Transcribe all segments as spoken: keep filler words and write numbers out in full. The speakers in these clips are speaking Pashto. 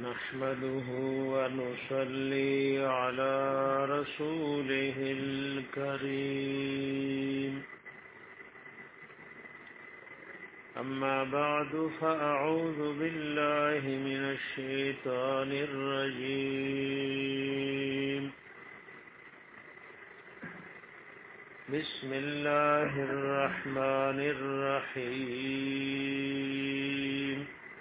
نحمده ونصلي على رسوله الكريم أما بعد فأعوذ بالله من الشيطان الرجيم بسم الله الرحمن الرحيم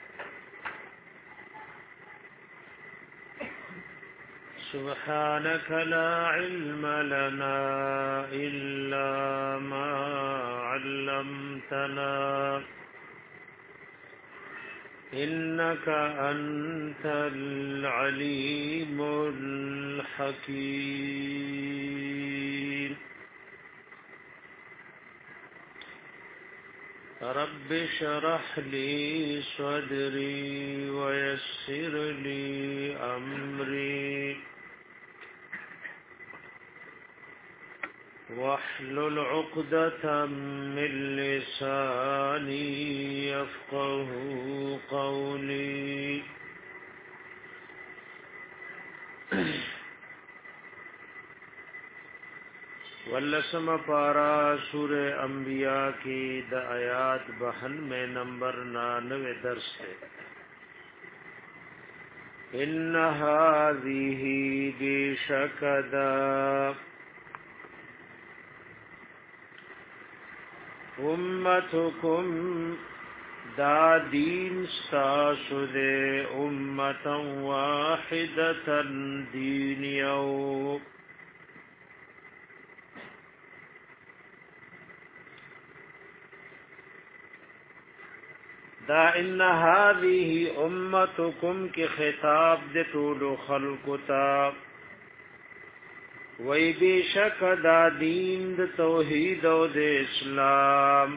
سبحانك لا علم لنا إلا ما علمتنا إنك أنت العليم الحكيم رب اشرح لي صدري ويسر لي أمري واحلل عقدة من لساني يفقه قولي واللسم پارا سور انبیاء کی د آیات بہن میں نمبر نانوے درس ہے ان هذه بشکدا امتکم دا دین ستاسو دے امتا واحدتا دین یو دا ان هذه امتکم کی خطاب دے طول خلق تا وی بیشک دا دین د توحید او د اسلام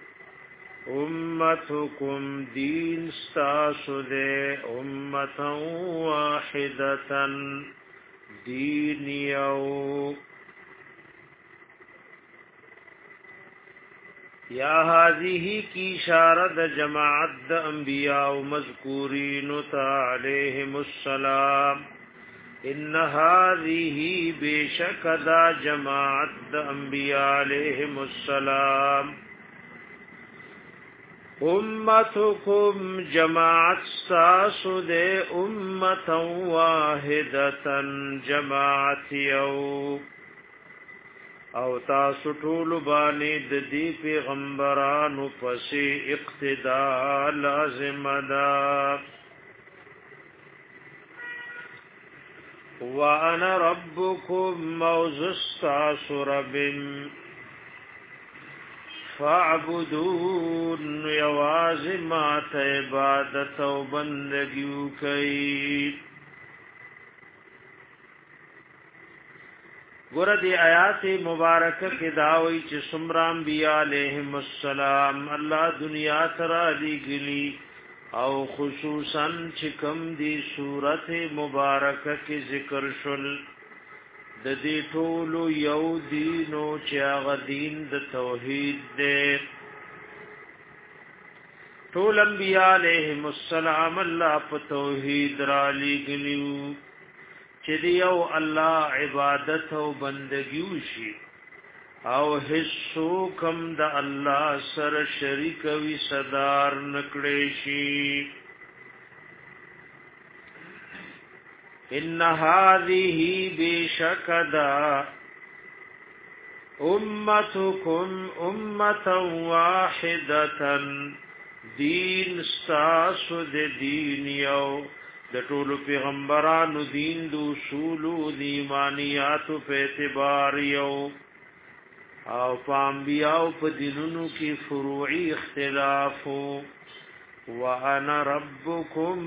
امتکم دین ستاسو دے امتا واحدتا دین یو یا هذه کی اشارت جماعت د انبیاء و مذکورین تا علیہم السلام ان هذه بشک دا جماعت د انبیاء علیہم السلام امتکم جماعت ساسو دے امتا واحدتا جماعت یو او تاسو ټول باندې د دې پیغمبرانو پسې اقتداء لازم ده وانا ربكم موزستا رب فاعبدون یواز ما عبادت و بندگیو کئی گورا دی آیات مبارکہ کی دعوی چی سمران انبیاء علیہم السلام اللہ دنیا ترا لی گلی او خصوصا چکم دی صورت مبارکہ کی ذکر شل د دې ټولو یو دینو چې هغه دین د توحید دی ټول انبیاء علیهم السلام الله په توحید را لګلیو چې دیو الله عبادت او بندګي وشي او حصو کم د الله سره شریک وي صدار نکړې شي ان هذه بشکدا امتکم امتا واحدتا دین ساسو د دین یو د ټولو پیغمبرانو دین د اصولو د ایمانیاتو په اعتبار یو او په انبیاء په دینونو کې فروعي اختلافو وانا ربکم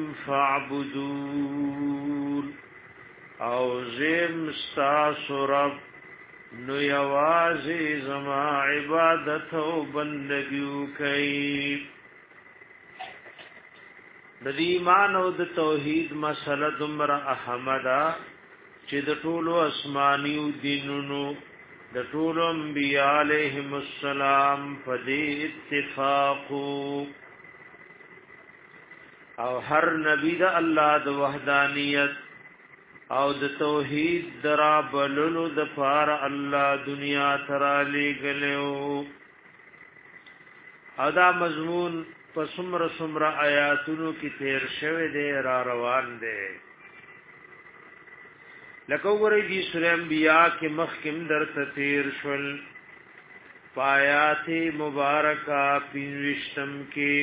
فاعبدون او زم استاسو رب نو یوازی زما عبادت و بندگیو کئی د ایمان او د توحید مسله دمر احمدا چې د ټولو اسمانیو دینونو د ټولو انبیاء علیهم السلام په دې اتفاق او هر نبی د الله د وحدانیت او د توحید درا بللو د فار الله دنیا ترا لګلو او دا مضمون په سمر سمر آیاتونو کې تیر شوه دی را روان دی لکه وګورئ دی سورہ انبیاء کې مخکم در تیر شول پایات مبارکہ پینوشتم کې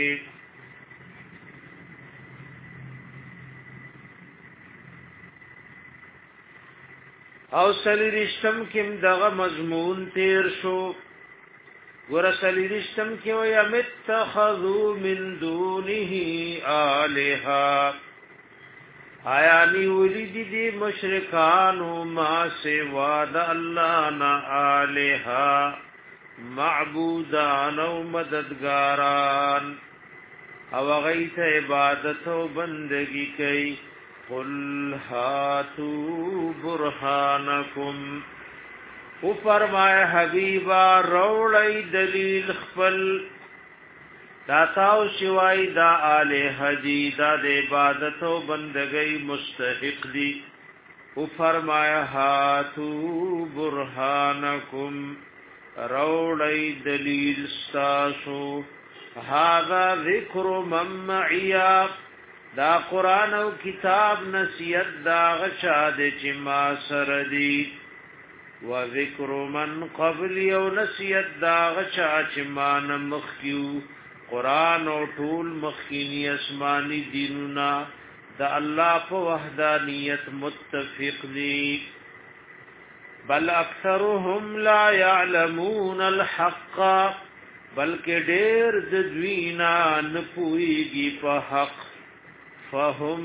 او سلیرشتم کم دغه مضمون تیر شو ور سلیرشتم کې وي متخذو من دونه الها آیا نی ولید دي مشرکانو ما سوا د الله نه الها معبودان او مددګاران او غیث عبادت او بندگی کوي قل هاتوا برهانکم او فرمایا حبیبا روړی دلیل خپل دا تاو شوای دا الہ دی دا د عبادت او بندګۍ مستحق دی او فرمایا هاتوا برهانکم روړی دلیل تاسو هاذا ذکر من معیا دا قرآن او کتاب نصیحت دا غشا دے چی ما سردی و ذکر من قبل او نصیحت دا غشا چی ما نمخیو قرآن او طول مخینی اسمانی دینونا دا اللہ پا وحدانیت متفق دی بل اکثرهم لا يعلمون الحق بلکہ دیر ددوینا نپوئیگی پا حق فهم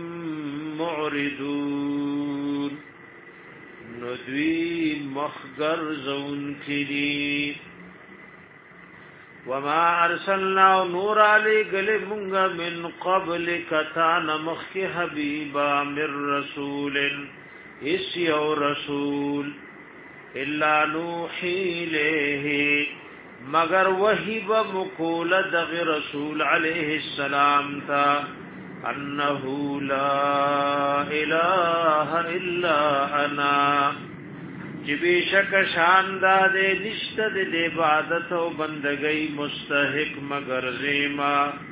معرضون ندوی مخگر زون کلی وما ارسلنا نور علی گل منگا من قبل کتان مخ حبیبا من رسول اس یو رسول الا نوحی لیہ مگر وحی بمکول دغ رسول علیہ السلام تا انه لا اله الا انا چې بشک شان د نشته د عبادت او بندګۍ مستحق مگر زیما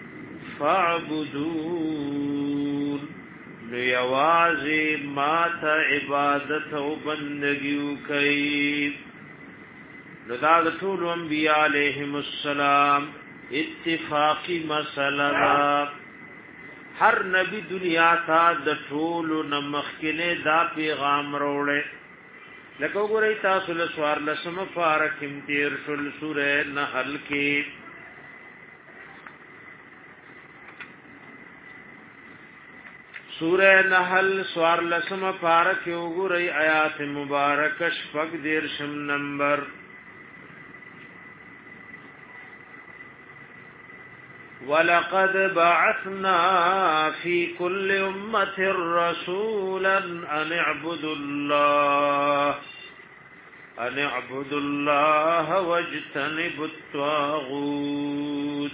فعبدون نو یوازې ما ته عبادت او بندګي کوي نو دا ټول انبیاء علیهم السلام اتفاقی مسله هر نبی دنیا تا د ټول نمخکنه دا پیغام وروړي لکه وګورئ تاسو له سوار لسمه فارق امتیر شل سوره نحل کې سوره نحل سوار لسمه فارق وګورئ آیات مبارکه شپږ دیرشم نمبر وَلَقَدْ بَعَثْنَا فِي كُلِّ أُمَّةٍ رَسُولًا أَنِ اعْبُدُوا اللَّهَ أَنِ اعْبُدُوا اللَّهَ وَاجْتَنِبُوا الطَّاغُوتَ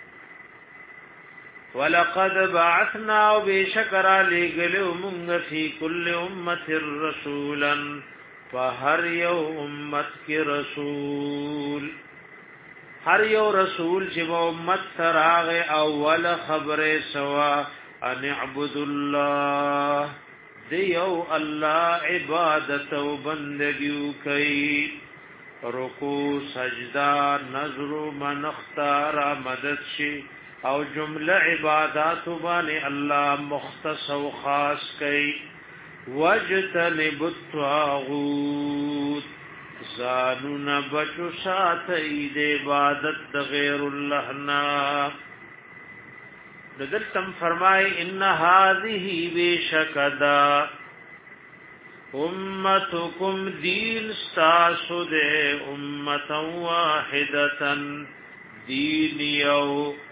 وَلَقَدْ بَعَثْنَا وَبِشَكْرَ لِغَلِو مُنْغَ فِي كُلِّ أُمَّةٍ رَسُولًا فَهَرْ يَوْ أُمَّتْ كِ رَسُولٌ هر یو رسول چې امت سراغ اول خبره سوا ان اعبد الله دیو الله عبادت او بندگی کوي رکوع سجدا نظر من اختار مدد شي او جمله عبادت باندې الله مختص او خاص کوي وجتنب الطاغوت زانون بچو ساتئی دے عبادت غیر اللہ نا ندلتم فرمائے ان هذه بشکدا امتکم دین ستاسو دے امتا واحدتا دین یو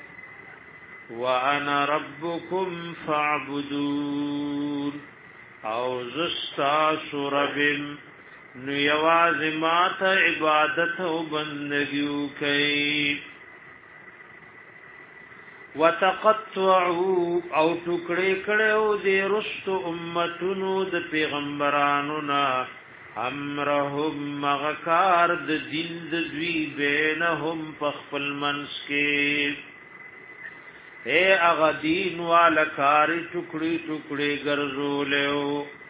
وانا ربکم فاعبدون او زستاسو ربم نو یواز مات عبادت او بندگیو کئی وتقطعوا او ټوکړې کړو د رست امتونو د پیغمبرانو نا امرهم مغکار د دین د دوی بینهم پخپل منس کې اے اغا دین والا کاری ټوکړي ټوکړي ګرځولیو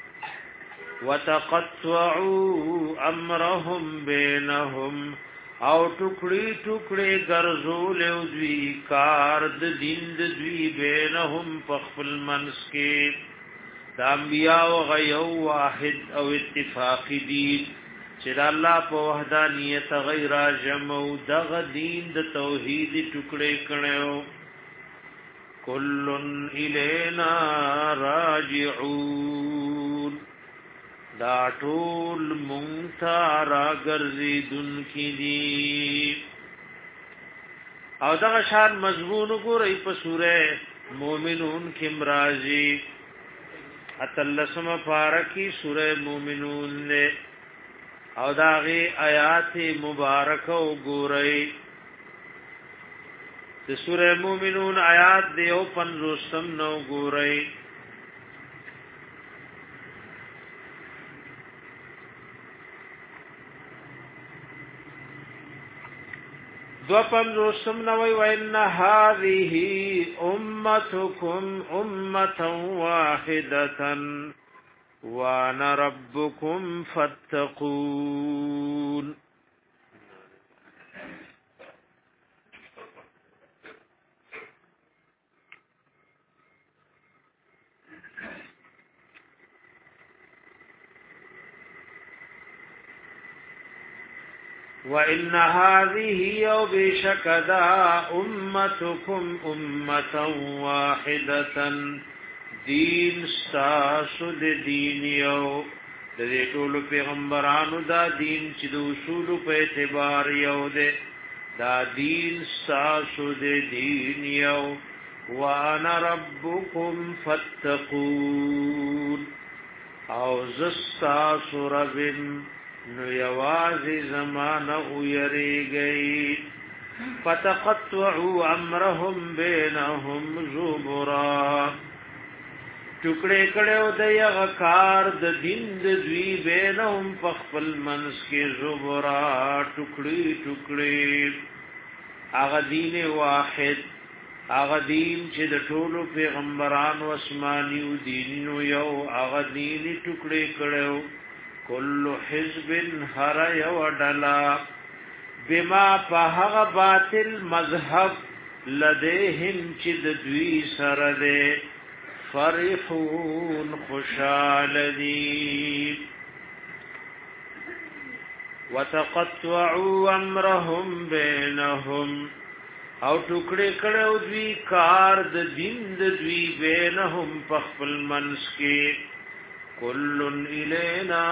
وتقطعوا امرهم بینهم او ټوکړي ټوکړي ګرځولیو دوی کار د دین د دوی بینهم پخپل منس کې د انبیاء او غیو واحد او اتفاقی دین چې د الله په وحدانیت غیر جمع او د دین د توحید ټوکړي کړو کلن الینا راجعون دا ټول مونږه راګرځیدون کی دي او دا شان مضمون ګورې په سوره مومنون کې مرাজি اتلسم فارکی سوره مومنون نے او داغی آیات مبارکه وګورئ د سوره مومنون آیات دیو پنځوستم نو ګورئ دو پنځوستم نو وان هذه امتکم امه واحده وانا ربكم فاتقون وَإِنَّ هَذِهِ وَبِشَكَدَا أُمَّتُكُمْ أُمَّةً وَاحِدَةً دین ستاسو د دین یو د دې ټول پیغمبرانو دا دین چې د اصول په اعتبار یو ده دا دین ستاسو د دین یو وانا ربکم فاتقون او زستاسو ربم نو یوازی زمانه یریږي فتقطعوا امرهم بینهم زبرا ټوکړې کړو د یغ کار د دین د دوی بینهم پخپل منس کې زبرا ټوکړې ټوکړې هغه دین واحد هغه دین چې د ټولو پیغمبرانو اسمانیو دینونو یو هغه دین ټوکړې کړو کل حزب هر یو ډلا بما فهغ باطل مذهب لديهم چې د دوی سره ده فرحون خوشالدی وتقطعوا امرهم بينهم او ټوکړې کړو دوی کار د دین د دوی بینهم پخپل منس کې کلن الینا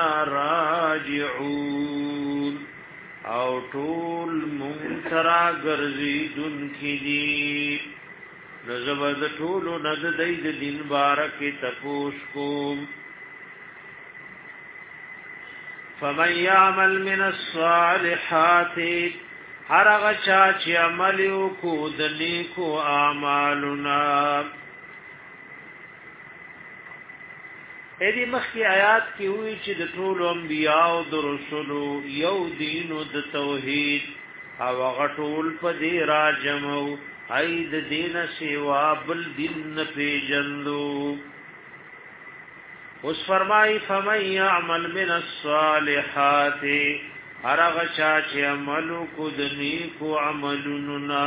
راجعون او ټول منترا ګرځیدون کی دي نزبد ټول ند دید دین بارک تپوس کوم فمن يعمل من الصالحات هرغه چا چې عمل وکړي د نیکو اعمالنا اې دې مخکې آیات کې وی چې د ټول انبیاء او د رسولو یو دین او د توحید او غټول په دې راجمو ای د دین سیوا بل دین پیجندو اوس فرمای فمن يعمل من الصالحات هرغه چا چې عمل کو د نیکو عملنا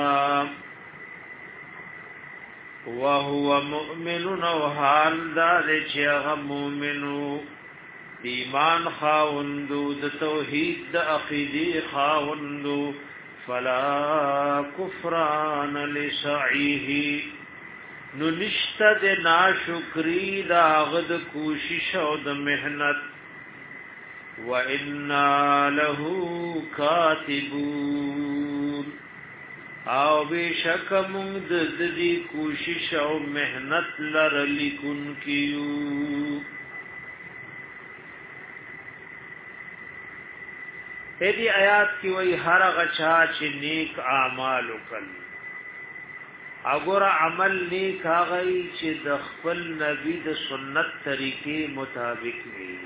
وهو مؤمن او حال دا چې هغه مؤمنو ایمان خاوندو د توحید د عقیده خاوندو فلا کفران لسعیه نو نشته د ناشکری دا غد کوشش او د مهنت وَإِنَّا لَهُ كَاتِبُونَ او بشک مونږ د دې کوشش او مهنت لر لیکون کیو دې آیات کې وایي هر غچا چې نیک اعمال وکړي اگر عمل نیک هغه چې د خپل نبی د سنت طریقې مطابق وي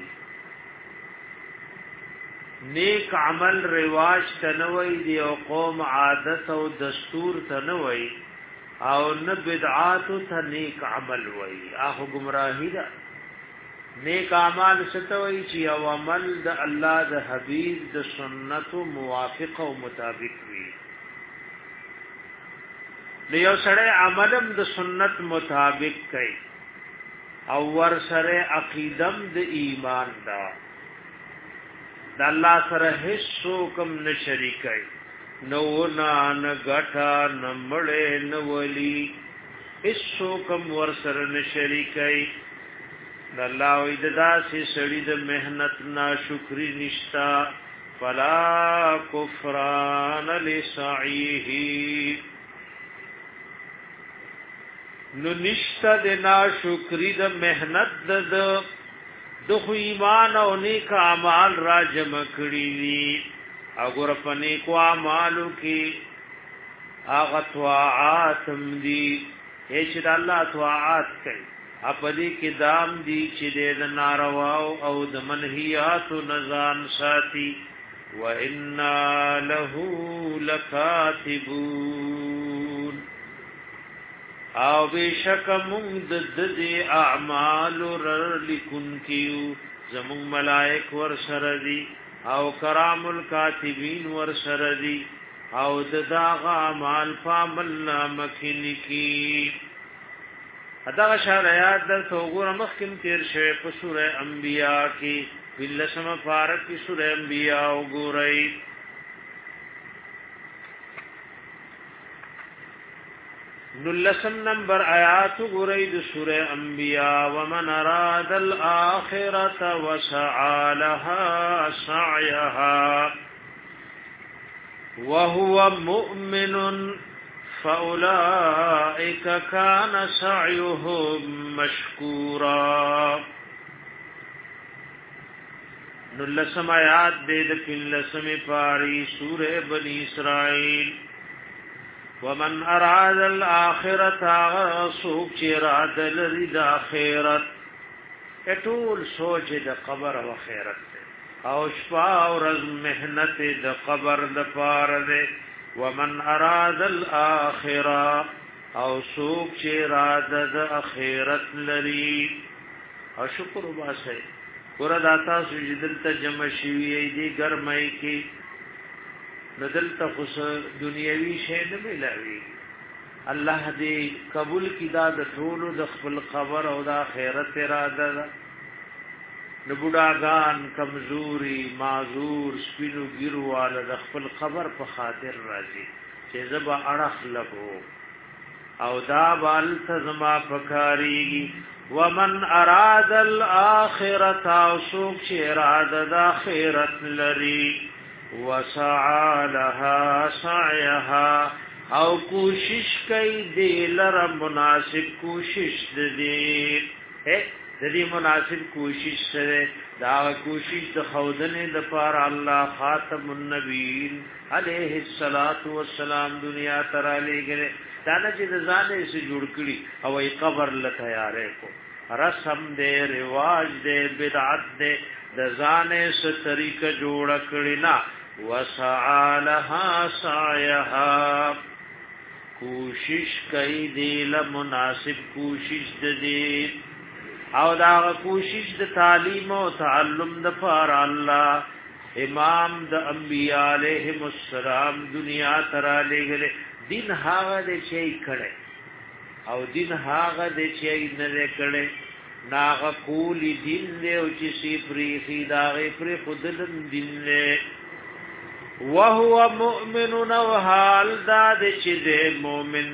نیک عمل رواج تنوي دی او قوم عادت او دستور تنوي او نه بدعات ته نیک عمل وي اخو گمراهی ده نیک اعمال ستوي چې او عمل د الله د حبيب د سنت موافق او مطابق وي لیو سره عملم د سنت مطابق کوي او ور سره عقیدم د ایمان دا د الله سره هیڅ کوم نه شریکای نو نان غټا نمړې نو ولي هیڅ کوم ور سره نه شریکای د الله او د داسې سړي د مهنت ناشکری نشتا فلا کفران لسعیه نو نشتا د ناشکری د مهنت د د خو ایمان او نیک اعمال را جمع کړی وی اگر پنی کو اعمالو کې هغه طاعات دي هیڅ د الله طاعات کوي اپدی کې دام دي چې د ناروا او د منهیات نزان ساتي وَإِنَّا لَهُ لَكَاتِبُونَ او بشک مونږ د دې اعمال ر لیکون کیو زمون ملائک ور سره دي او کرام الکاتبین ور سره دي او د داغه اعمال فامل مکلی کی ادا شریعت د څوګور مخکم تیر شوی په سوره انبیاء کې بلسم فارق کی سوره انبیاء وګورئ نلسم نمبر آیات غرید سورہ انبیاء ومن اراد الاخرة وسعى لها سعيها وهو مؤمن فأولئك كان سعيهم مشكورا نلسم آیات دید کلسم پاری سورہ بنی اسرائیل ومن اراد الاخرة سوق چراد لرید اخرت اټول سوچ د قبر او خیرت او شفا او رز مهنت د قبر د پار ده ومن اراد الاخرة او سوق چراد د اخرت لري او شکر وباسه وردا سجدل ته جمع شوی دی ګرمای کی بدل تخص دنیوي شی نه ملاوي الله دې قبول کی دا د ټول د خپل خبر او د آخرت اراده نه بډاګان کمزوري معذور سپینو ګیروال د خپل خبر په خاطر راځي چې زبا اڑخ لګو او دا بال تزما فکاریږي ومن اراد الاخرة او سوق چې اراده د آخرت لري وسعى لها سعيها او کوشش کوي د لره مناسب کوشش د دې اے د دې مناسب کوشش سره دا کوشش د خودنه د پار الله خاتم النبیین علیه الصلاۃ والسلام دنیا تر علیګره دا نه چې ځانې سره جوړ کړي او ای قبر ل تیارې کو رسم دې رواج دې بدعت دې د ځانې سره طریقه جوړ کړي نه وسعى لها سعيها کوشش کوي دې له مناسب کوشش دې او دا کوشش د تعلیم او تعلم د فار الله امام د انبیاء علیهم السلام دنیا ترا لګره دین هغه دې شي کړي او دین هغه دې شي نه کړي ناغه کول دین دې او چې سی پری خدای پر خودل دین نه وهو مؤمن وحال داد چې دې مؤمن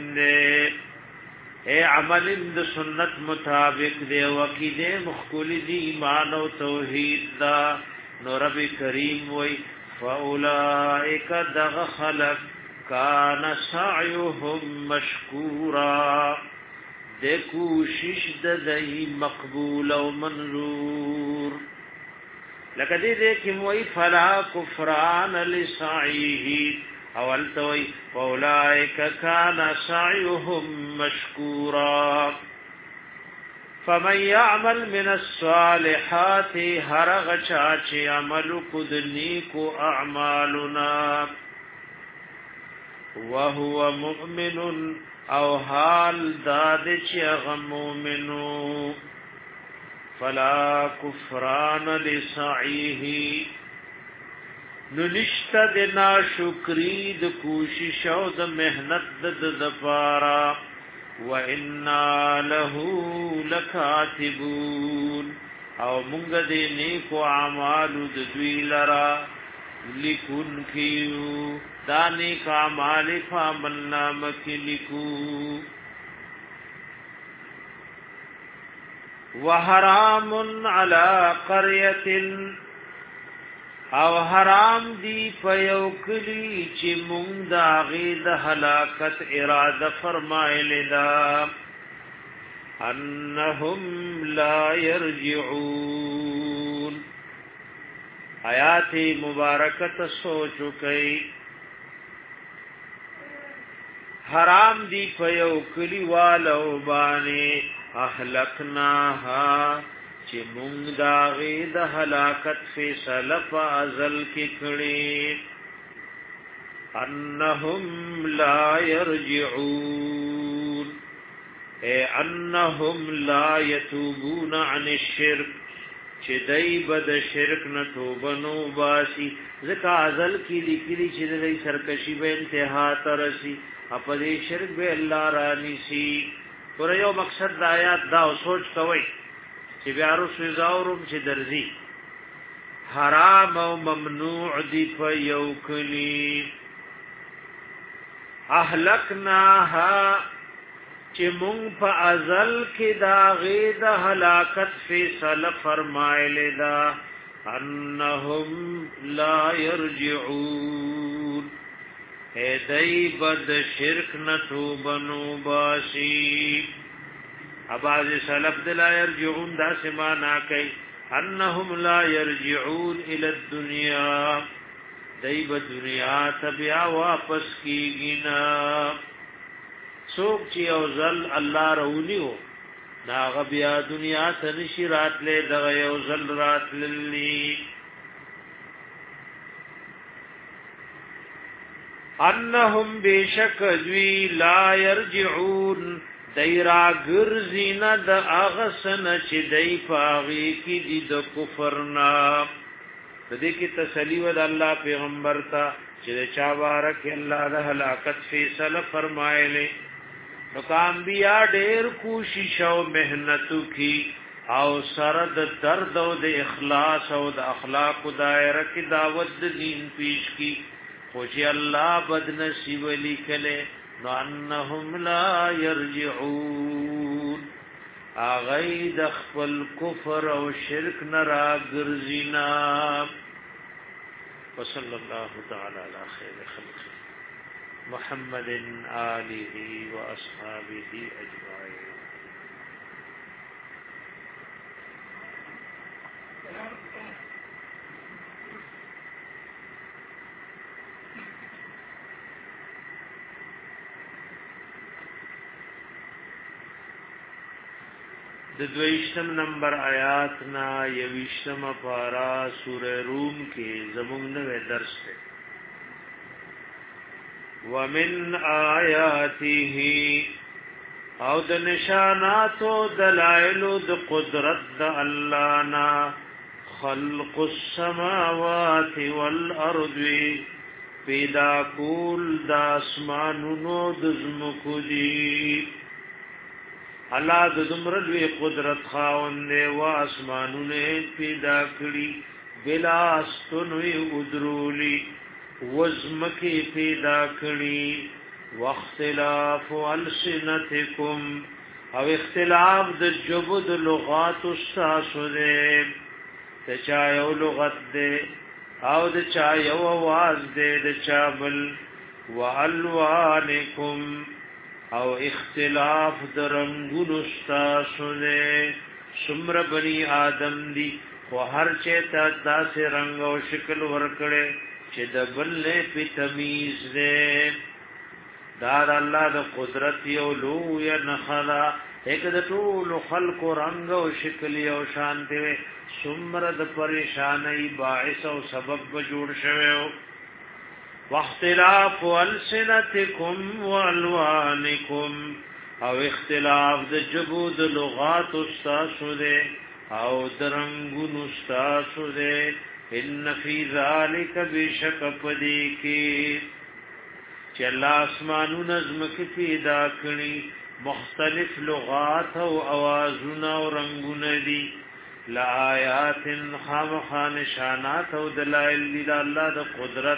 دې اے عمل د سنت مطابق دې وکیده مخکول دې ایمان او توحید دا نو رب کریم وای فاولائک دغ خلق کان سعیهم مشکورا دې کوشش دې مقبول او منظور لکه دې دې کې موي فلا کفران لسعیه اول توي اولائک کان سعیهم مشکورا فمن يعمل من الصالحات هرغ چاچ عمل کدنی کو اعمالنا وهو مؤمن او حال داد چ مؤمنو فلا کفران لسعیه ننشت دنا شکری د کوشش او د مهنت د دپارا وَإِنَّا لَهُ لَكَاتِبُونَ او مونږ دې نیکو اعمالو د دوی لرا لیکون کیو دا نیک اعمال فاملنامه کې لیکو وحرام علی قريه او حرام دی پیو کلی چې مونږ دا غید هلاکت اراده فرمایلی دا انهم لا يرجعون آیات مبارکت سوچو کئی حرام دی پیو کلی والو بانے احلقناها چې مونږ دا غید هلاکت فیصله په ازل کې کړي انهم لا يرجعون اے انهم لا يتوبون عن الشرك چې دای بد شرک نه توبه نو باسي ځکه ازل کې لیکلي چې دای سرکشي به انتها ترسي په دې شرک به الله رانی سي پر یو مقصد د آیات دا سوچ کوي چې بیا رسو زاورم چې درځي حرام او ممنوع دی په یو کلی اهلکناها چې مونږ په ازل کې دا غید هلاکت فیصله فرمایلی دا انهم لا يرجعون اے دای بد شرک نتو بنو باشی اباز سلف لا يرجعون دا سمانا کئی انهم لا يرجعون الى الدنيا دای با دنیا تبیا واپس کی گنا سوک چی اوزل اللہ رونیو ناغ بیا دنیا تنشی رات لے دغی اوزل رات للی انهم بیشک دوی لا يرجعون دیرا گرزین د اغسن چې دی پاغي کی دی د کفرنا د دې کی تسلی ود الله پیغمبر تا چې چا بارک الله د هلاکت فیصله فرمایلی نو کام بیا ډېر کوشش او مهنت کی او سره د درد او د اخلاص او د اخلاق دایره کی دعوت دین پیش کی خو چې الله بد نصیب لیکله نو انهم لا يرجعون اغید خپل کفر او شرک نرا گرزینا وصلی الله تعالی علی خیر خلق محمد آله و اصحابه اجمعین د دویشتم نمبر آیات نا یویشتم پارا سورہ روم کې زمونږ نوې درس ده ومن آیاته او د نشانات او دلائل د قدرت د الله نا خلق السماوات والارض پیدا کول د اسمانونو د زمکو دی الله د دمر لوی قدرت خاوند و اسمانونه پیدا کړی بلا استنوي ادرولی وزمکی پیدا کړی واختلاف السنتکم او اختلاف د جبد لغات الساسو ده د چا یو لغت ده او د چا یو आवाज ده د چا بل والوانکم او اختلاف درنګونو ستاسو نه سمر بني آدم دی خو هر چه تا داسې رنگ او شکل ورکړي چې د بل په تمیز ده دا د الله د قدرت یو لوی نخلا یک د ټول خلق رنگ او شکل او شان دی څومره د پریشانای باعث او سبب جوړ شوی واختلاف السنتکم والوانکم او اختلاف د جبود لغات استاسو ده او درنګونو استاسو ده ان فی ذلک بشک پدی کی چې الله اسمانو نظم کی پیدا کړي مختلف لغات او اوازونه او رنگونه دي لآیات خامخا نشانات او دلائل دی الله د قدرت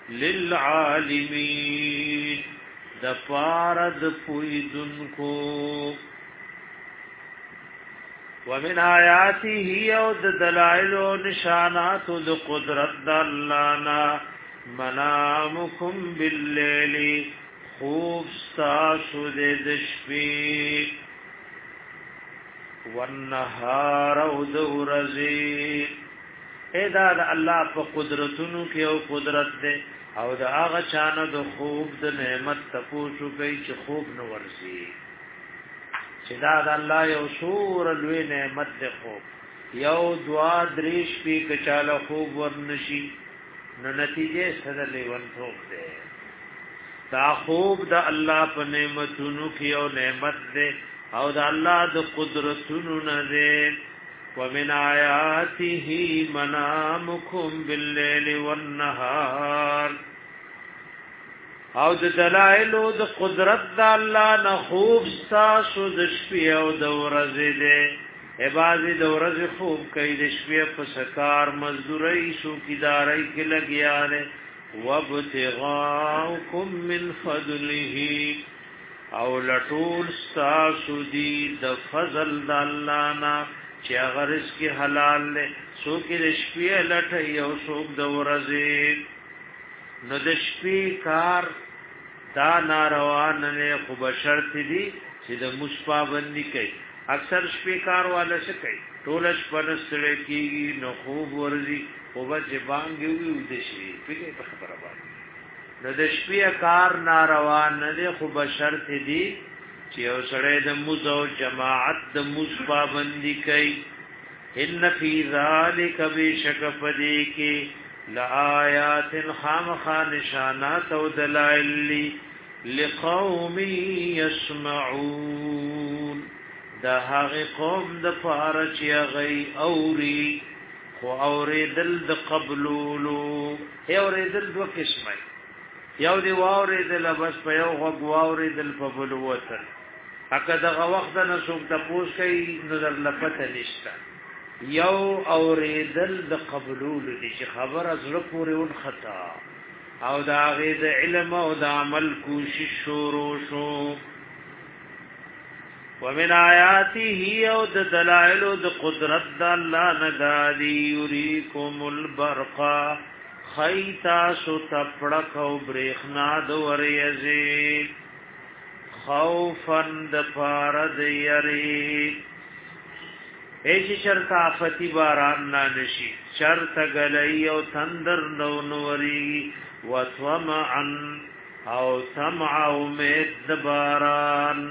للعالمین د پارد پویدن کو ومن آیاته او د دلائل و نشانات د قدرت د الله نا منامکم باللیل خوب ستاسو د شپې والنهار او د ورځې ادا د الله په قدرتونو کې او قدرت ده او د هغه چانه د خوب د نعمت تپوشو کوي چې خوب نو ورسي چې دا د الله یو سور لوی نعمت ده خوب یو دعا دریش پی کچاله خوب ورنشي نو نتیجه سره لیون ټوک ده دا خوب د الله په نعمتونو کې او نعمت ده او د الله د قدرتونو نه ده ومن آیاته منامکم باللیل والنهار او د دلائل د قدرت د الله نه خوب تاسو د شپې او د ورځې ده عبادت د ورځې خوب کوي د شپې په سکار مزدوري شو کیداري کې لګیا ده وابتغاءکم من فضله او لټول تاسو دی د فضل د الله نه چې هغه رزق حلال له څوک د شپې لټي او څوک د ورځې نو د شپې کار دا ناروا نه خو بشرط دي چې د مصپابندي کوي اکثر شپې کار والا څه کوي ټول شپه نسل کېږي نو خوب ورځي او به باندې وي د شي په خبره باندې نو د شپې کار ناروا نه خو بشرط دي چې او سره د موزو جماعت د موز پابندي کوي ان فی ذلک بشک پدی کی لآیات خامخ نشانات او دلائل لقوم یسمعون دا هغه قوم د پاره چې غي اوري خو اوریدل د قبولولو اوریدل دو قسمه یو دی واوریدل بس په یو غوږ واوریدل په بل وتر اګه دغه وخت نه څوک د پوس کوي نو در لپته نشته یو اوریدل د قبولول دي چې خبر از رو پورې ون خطا او دا غي د علم او د عمل کوشش شروع شو ومن آیاته او د دلائل او د قدرت د الله ندادی یریکم البرقا خیتا سو تپڑک او بریخنا دو وریزی خوفن د پارد یری ایچی چرت آفتی باران نانشی چرت گلی او تندر نو نوری و طمعن او طمع امید باران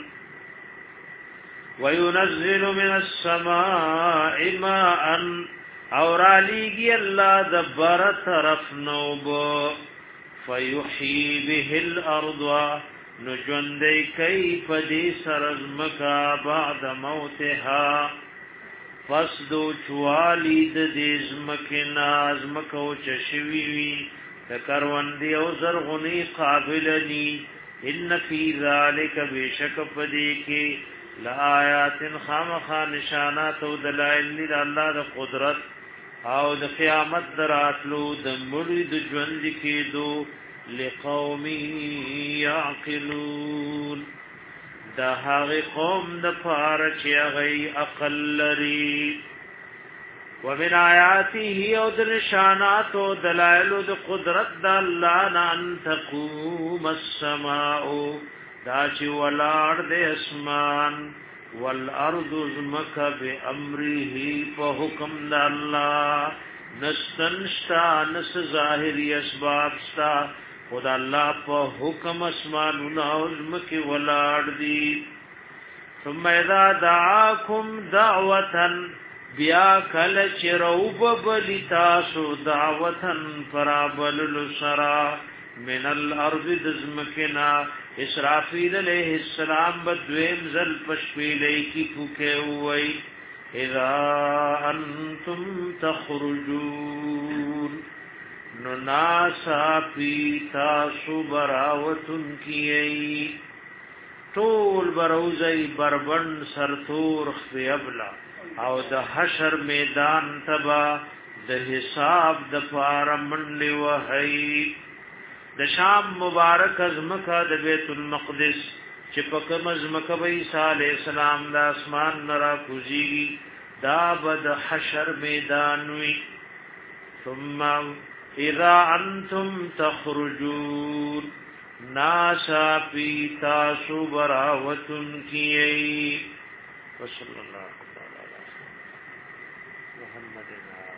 وینزل من السماء ماء اور علیگی اللہ دبر طرف نوبو فیحیی به الارض نجوندی کئی پدی سرزمکا بعد موتها فسدو چوالی د دیزمکنا ازمکو چشویوی تکروندی او زرغنی قابلنی ان فی ذالک بشک پدی کی لآیات خامخا نشانات او دلائل لی اللہ دا قدرت او د قیامت دراتلو د مړي د ژوند کېدو لقوم یعقلون دا هغه قوم د پاره چې هغه عقل لري ومن آیاته او د نشانات او دلایل د قدرت د الله نه ان تقوم السماء دا چې ولاړ د اسمان والارض زمک بامره په حکم د الله نستنشتا نس ظاهری اسباب ستا خدا الله په حکم اسمانونه او زمکه ولاړ دي ثم اذا دعاكم دعوه بیا کل چروب بلتاسو دعوتن فرابل لسرا من الارض دزمکنا اسرافیل علیہ السلام بدویم زل پشپیلی کی پوکے ہوئی اذا انتم تخرجون نناسا پیتاسو براوتن کیئی طول بروزی بربند سرطور خفی ابلا او د حشر میدان تبا د حساب د پار منلی وحی د شام مبارک از مکه د بیت المقدس چې په کوم از مکه به عیسی علی السلام د اسمان نرا کوزیږي دا بد حشر میدان وی ثم اذا انتم تخرجون ناسا پیتا سبراوتن کیئی وصلی اللہ محمد